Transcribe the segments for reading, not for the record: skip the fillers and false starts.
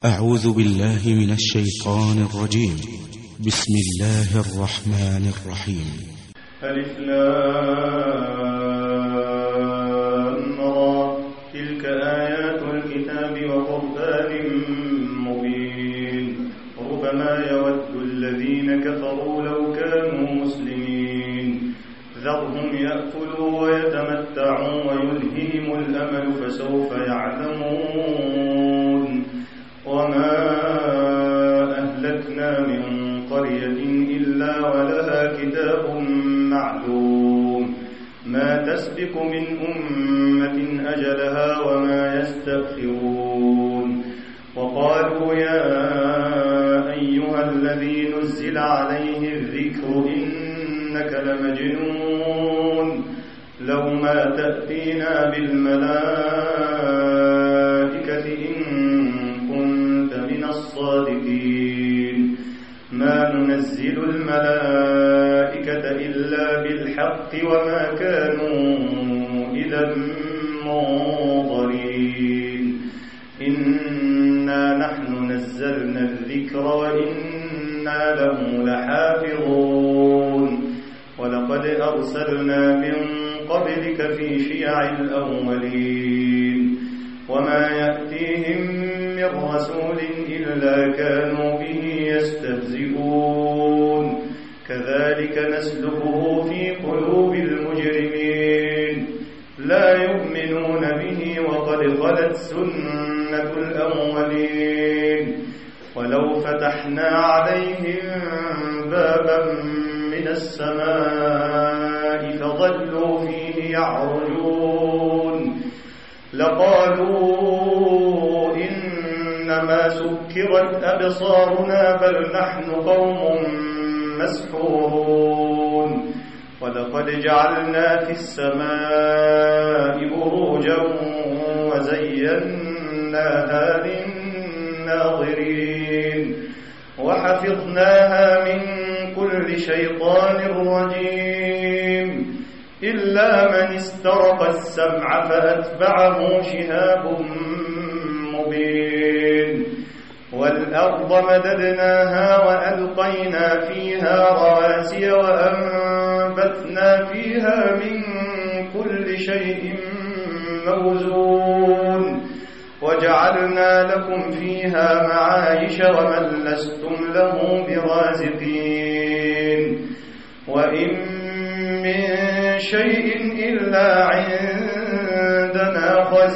أعوذ بالله من الشيطان الرجيم. بسم الله الرحمن الرحيم. ألف لام را تلك آيات الكتاب وقرآن مبين ربما يود الذين كفروا لو كانوا مسلمين ذرهم يأكلوا ويتمتعوا ويلههم الأمل فسوف يعلمون وما أهلكنا من قرية إلا ولها كتاب معلوم ما تسبق من أمة أجلها وما يستأخرون وقالوا يا أيها الذي نزل عليه الذكر إنك لمجنون لو ما تأتينا بالملائكة إن كنت من الصادقين ما ننزل الملائكة إلا بالحق وما كانوا إذا منظرين إنا نحن نزلنا الذكر وإنا له لحافظون ولقد أرسلنا من قبلك في شيع الأولين وما يأتيهم من رسول إلا كانوا به يستهزئون كذلك نسلكه في قلوب المجرمين لا يؤمنون به وقد خلت سنة الأولين ولو فتحنا عليهم بابا من السماء فظلوا فيه يعرجون لقالوا إنما سكرت أبصارنا بل نحن قوم مسحورون ولقد جعلنا في السماء بروجا وزيناها للناظرين وحفظناها من كل شيطان رجيم إلا من استرق السمع فأتبعه شهاب مبين والأرض مددناها وألقينا فيها رواسي وأنبتنا فيها من كل شيء موزون وجعلنا لكم فيها معايش ومن لستم له برازقين وإن من شيء إلا عندنا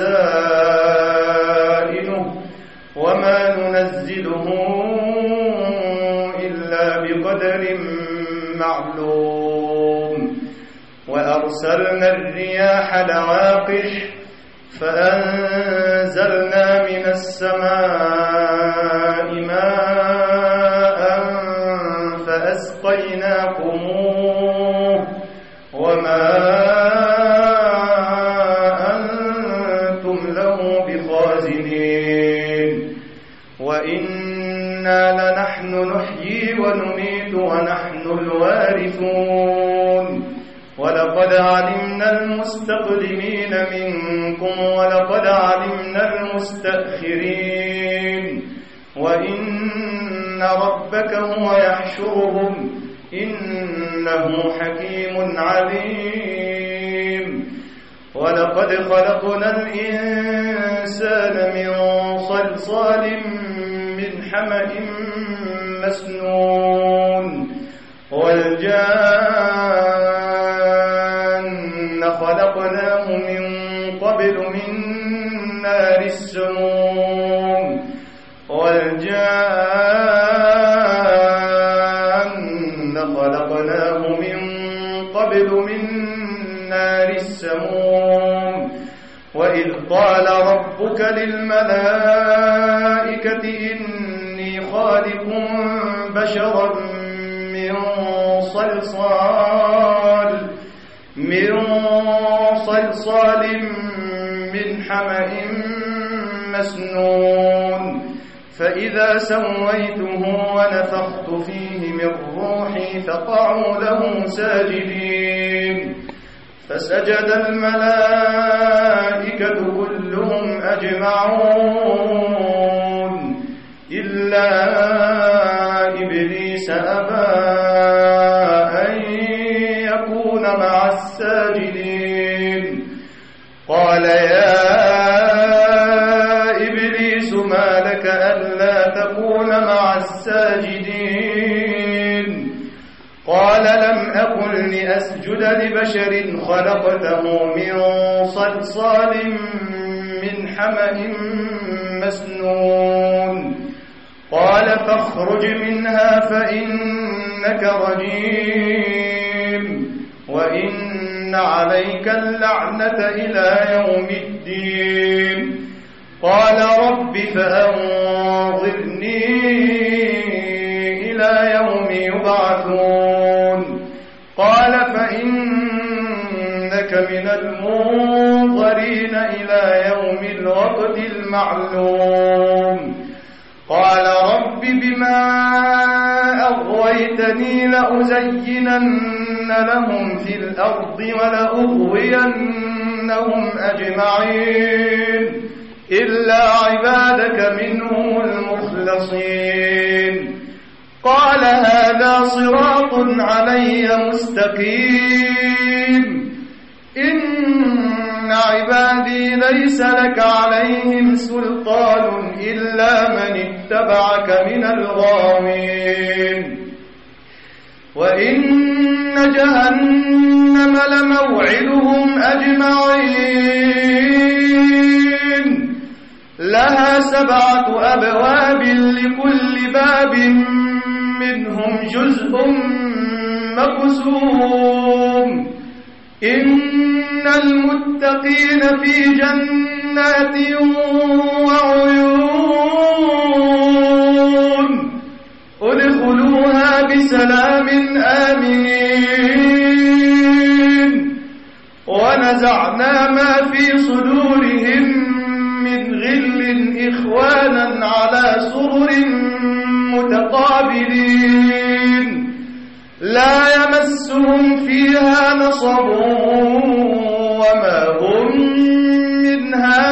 خزائنه وما ننزله إلا بقدر معلوم وأرسلنا الرياح لواقح فأنزلنا من السماء ماء فأسقيناكموه وما أنتم له بخازنين وإنا لنحن نحيي ونميت ونحن الوارثون ولقد علمنا المستقدمين منكم ولقد علمنا المستأخرين وإن ربك هو يحشرهم إنه حكيم عليم ولقد خلقنا الإنسان من صلصال من حمأ مسنون والجان خلقناه من قبل من نار السموم والجان خلقناه من قبل من نار السموم وإذ قال ربك للملائكة إني خالق بشرا من صلصال من حمأ مسنون فإذا سويته ونفخت فيه من روحي فقعوا له ساجدين فسجد الملائكة كلهم أجمعون إلا إبليس أبى أن يكون مع الساجدين قال يا إبليس ما لك ألا تكون مع الساجدين قال لم أكن لأسجد لبشر خلقته من صلصال من حمأ مسنون قال فاخرج منها فإنك رجيم وإن عليك اللعنة إلى يوم الدين قال رب فأنظرني إلى يوم يبعثون قال فإنك من المنظرين إلى يوم الوقت المعلوم قال رب بما أغويتني لأزينن لهم في الأرض ولأغوينهم أجمعين إلا عبادك منهم المخلصين قال هذا صراط علي مستقيم إن عبادي ليس لك عليهم سلطان إلا من اتبعك من الغاوين وإن جهنم لموعدهم أجمعين لها 7 أبواب لكل باب منهم جزء مقسوم إن المتقين في جنات وعيون ادخلوها بسلام آمنين ونزعنا ما في صدورهم من غل إخوانا على سرر متقابلين لا يمسهم فيها نصب وما هم منها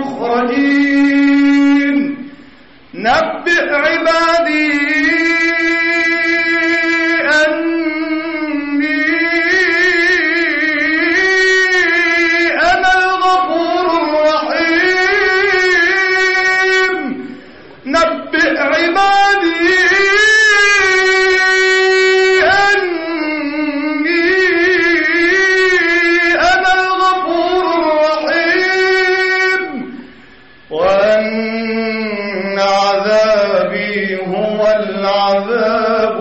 بمخرجين نبئ عبادي أني أنا الغفور الرحيم نبئ عبادي العذاب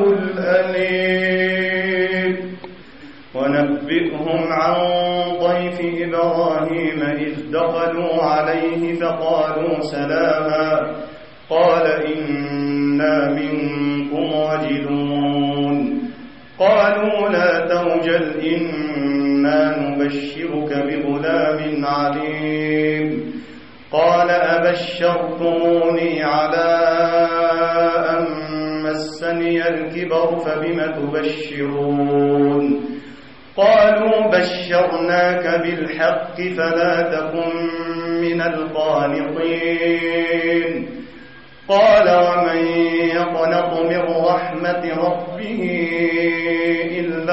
الأليم ونبئهم عن ضيف إبراهيم إذ دخلوا عليه فقالوا سلاما قال إنا منكم وجلون قالوا لا توجل إنا نبشرك بغلام عليم قال أبشرتموني على أن مسني الكبر فبم تبشرون قالوا بشرناك بالحق فلا تكن من القانطين قال ومن يقنط من رحمة ربه إلا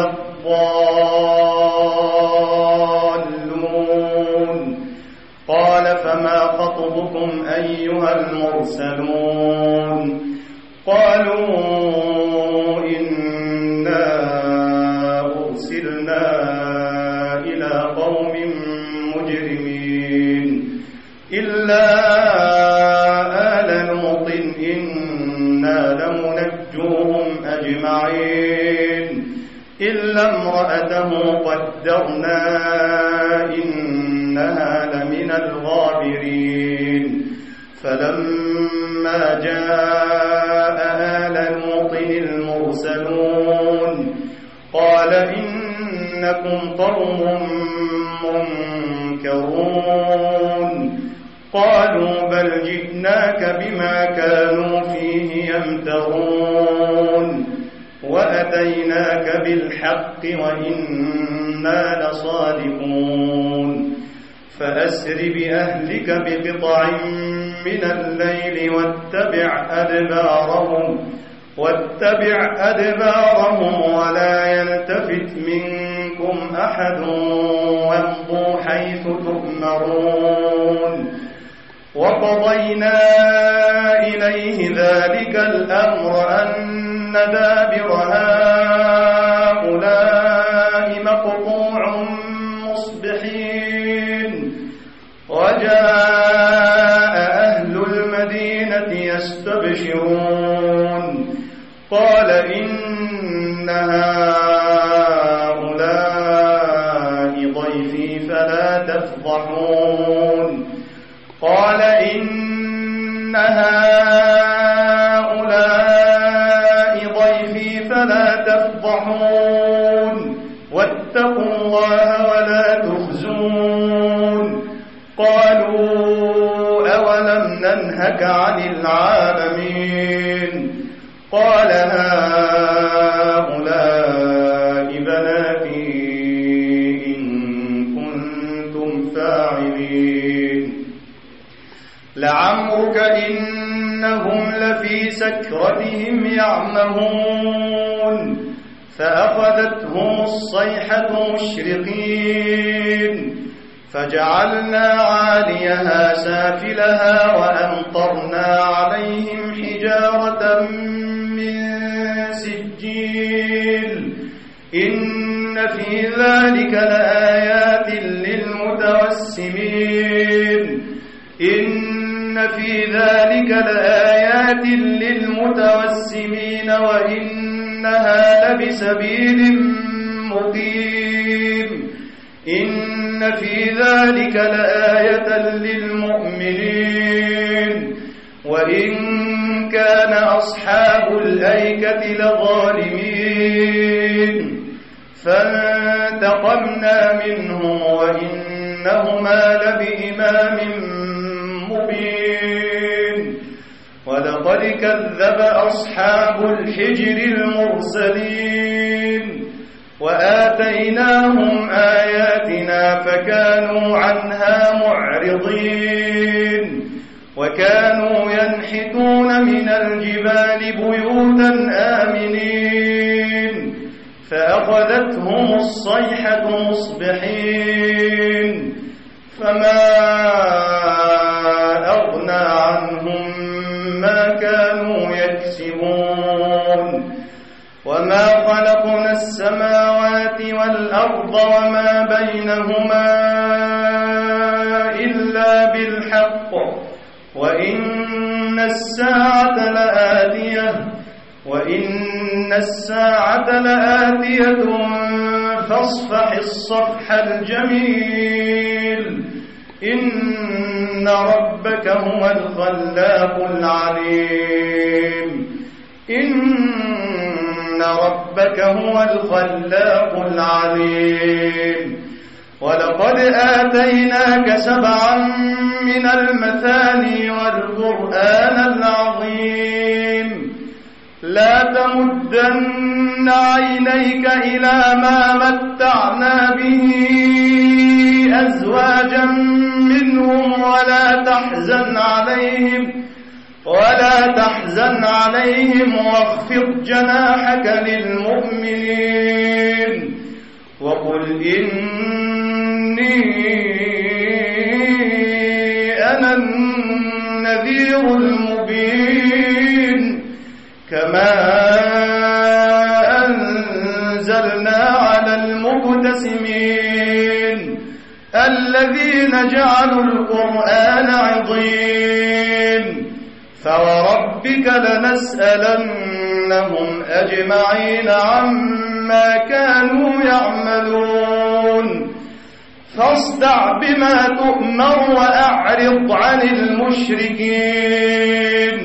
الضالون قال فما خطبكم أيها المرسلون قالوا إنا أرسلنا إلى قوم مجرمين إلا آل لوط إنا لمنجوهم أجمعين إلا امرأته قدرنا إنها لمن الغابرين فلما جاء آل لوط المرسلون قال إنكم قوم منكرون قالوا بل جئناك بما كانوا فيه يمترون وأتيناك بالحق وإنا لصادقون فأسر بأهلك بقطع من الليل واتبع أدبارهم ولا يلتفت منكم أحد وامضوا حيث تؤمرون وقضينا إليه ذلك الأمر أن دابر هؤلاء مقطوع مصبحين وجاء أهل المدينة يستبشرون قال إن هؤلاء ضيفي فلا تفضحون قال إن هؤلاء ضيفي فلا تفضحون واتقوا الله ولا تخزون قالوا أولم ننهك عن العالمين قال هؤلاء بناتي إن كنتم فاعلين لعمرك إنهم لفي سكرتهم يعمهون فأخذتهم الصيحة مشرقين فجعلنا عاليها سافلها وأمطرنا عليهم حجارة من سجيل إن في ذلك لآيات للمتوسمين وإنها لبسبيل مقيم إن في ذلك لآية للمؤمنين وإن كان أصحاب الأيكة لظالمين فانتقمنا منهم وإنهما لبإمام مبين ولقد كذب أصحاب الحجر المرسلين وآتيناهم آياتنا فكانوا عنها معرضين وكانوا ينحتون من الجبال بيوتا آمنين فأخذتهم الصيحة مصبحين فما أغنى عنهم ما كانوا يكسبون وما خلقنا السماوات والأرض وما بينهما إلا بالحق وإن الساعة لآتية فاصفح الصفح الجميل إن ربك هو الخلاق العليم ولقد آتيناك 7 من المثاني والقرآن العظيم لا تمدن عينيك إلى ما متعنا به أزواجا منهم ولا تحزن عليهم واخفض جناحك للمؤمنين وقل إني أنا النذير المبين كما أنزلنا على المقتسمين الذين جعلوا القرآن عضين فوربك لنسألنهم أجمعين عما كانوا يعملون فاصدع بما تؤمر وأعرض عن المشركين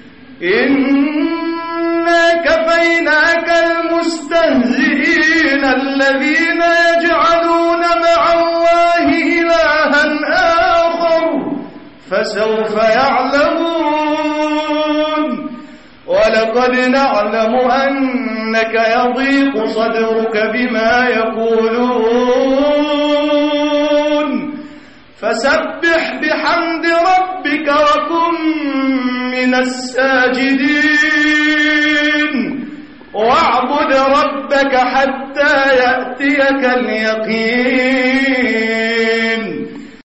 إنا كفيناك المستهزئين الذين يجعلون مع الله إلها آخر فسوف يعلمون ولقد نعلم أنك يضيق صدرك بما يقولون فسبح بحمد ربك وكن من الساجدين واعبد ربك حتى يأتيك اليقين